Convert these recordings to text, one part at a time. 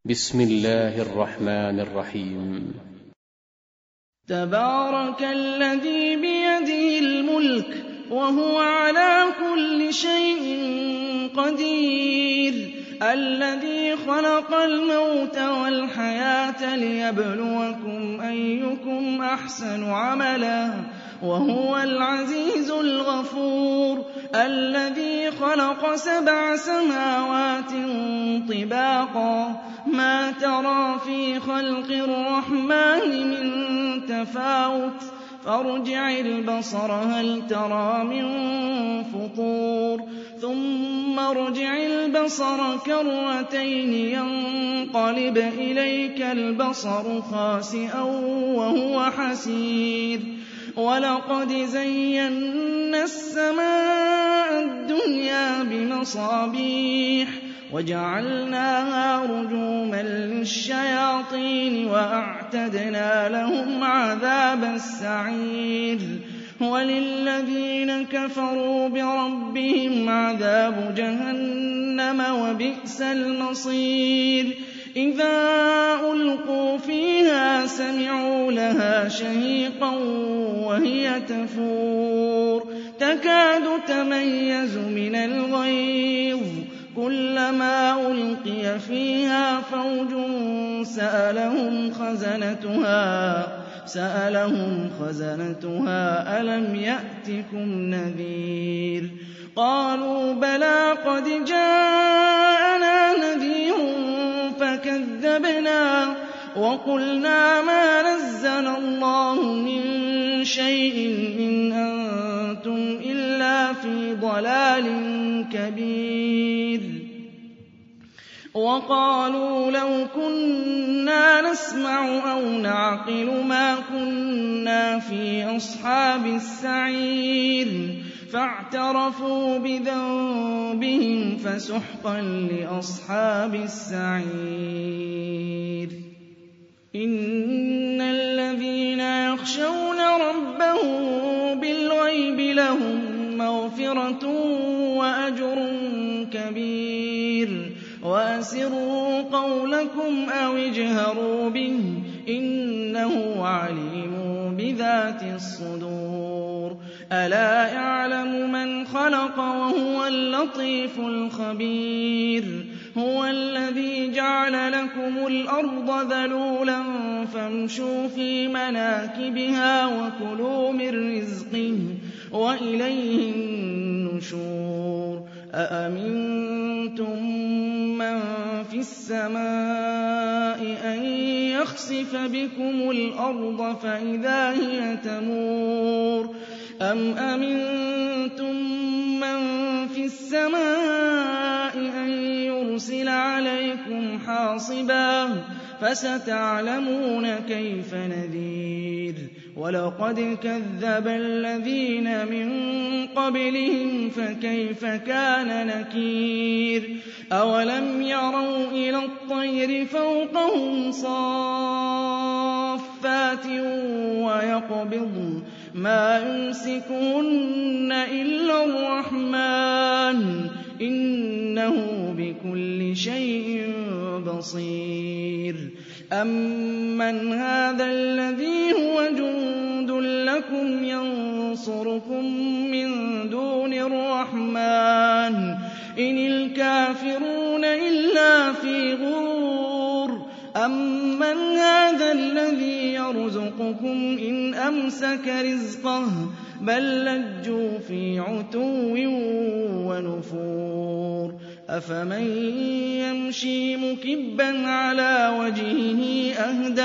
بسم الله الرحمن الرحيم. تبارك الذي بيده الملك وهو على كل شيء قدير، الذي خلق الموت والحياة ليبلوكم أيكم أحسن عملا، وهو العزيز الغفور، الذي خلق 7 سماوات طباقا، ما ترى في خلق الرحمن من تفاوت، فارجع البصر هل ترى من فطور، ثم ارجع البصر كرتين ينقلب إليك البصر خاسئا وهو حسير، ولقد زينا السماء الدنيا بمصابيح وجعلناها رجوما للشياطين وأعتدنا لهم عذاب السعير، وللذين كفروا بربهم عذاب جهنم وبئس المصير، إذا ألقوا فيها سمعوا لها شهيقا وهي تفور، تكاد تميز من الغيظ، كلما ألقي فيها فوج سألهم خزنتها ألم يأتكم نذير، قالوا بلى قد جاءنا نذير فكذبنا وقلنا ما نزل الله من شيء إن أنتم إلا في ضلال كبير، وقالوا لو كنا نسمع أو نعقل ما كنا في أصحاب السعير، فاعترفوا بذنبهم فسحقا لأصحاب السعير. إن الذين يخشون ربهم بالغيب لهم مغفرة وأجر كبير، وأسروا قولكم أو اجهروا به إنه عليم بذات الصدور، ألا يعلم من خلق وهو اللطيف الخبير، هو الذي جعل لكم الأرض ذلولا فامشوا في مناكبها وكلوا من رزقه وإليه النشور، أأمنتم من في السماء أن يخسف بكم الأرض فإذا هي تمور، أم أمنتم من في السماء أن يرسل عليكم حاصبا، فستعلمون كيف نذير، ولقد كذب الذين من قبلهم فكيف كان نكير، أولم يروا إلى الطير فوقهم صافات ويقبضن ما يمسكهن إلا الرحمن إنه بكل شيء بصير، أمن هذا الذي هو جند لكم ينصركم من دون الرحمن إن الكافرون إلا في غرور، أمن هذا الذي يرزقكم إن أمسك رزقه بل لجوا في عتو ونفور، أفمن يمشي مكبا على وجهه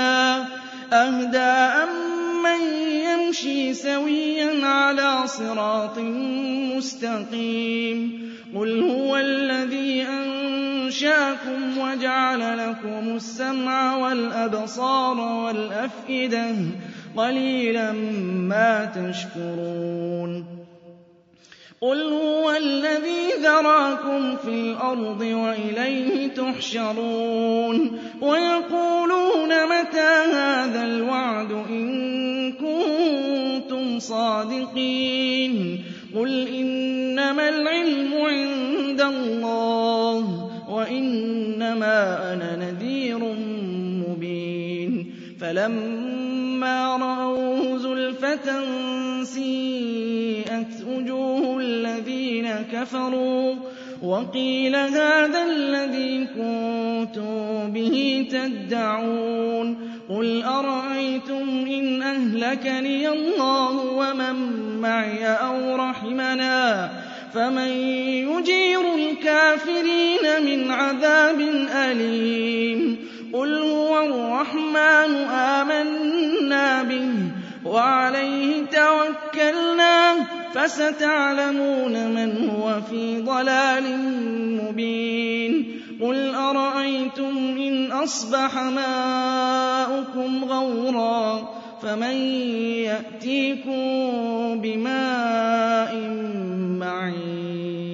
أهدى أمن يمشي سويا على صراط مستقيم، قل هو الذي أنشأكم وجعل لكم السمع والأبصار والأفئدة قليلا ما تشكرون، قل هو الذي ذراكم في الأرض وإليه تحشرون، ويقولون متى هذا الوعد إن كنتم صادقين، قل إنما العلم عند الله وإنما إِنَّمَا أَنَا نَذِيرٌ مُّبِينٌ فَلَمَّا رَأَوْهُ زُلْفَةً سِيئَتْ وُجُوهُ الَّذِينَ كَفَرُوا وَقِيلَ هَٰذَا الَّذِي كُنتُم بِهِ تَدَّعُونَ قُلْ أَرَأَيْتُمْ إِنْ أَهْلَكَنِيَ اللَّهُ وَمَن مَّعِيَ أَوْ رَحِمَنَا فَمَن يُجِيرُ الْكَافِرِينَ مِنْ عَذَابٍ أَلِيمٍ قُلْ هُوَ الرَّحْمَٰنُ آمَنَّا بِهِ وَعَلَيْهِ تَوَكَّلْنَا فَسَتَعْلَمُونَ مَنْ هُوَ فِي ضَلَالٍ مُّبِينٍ قُلْ أَرَأَيْتُمْ إِنْ أَصْبَحَ مَاؤُكُمْ غَوْرًا فَمَن يَأْتِيكُم بِمَاءٍ مَّعِينٍ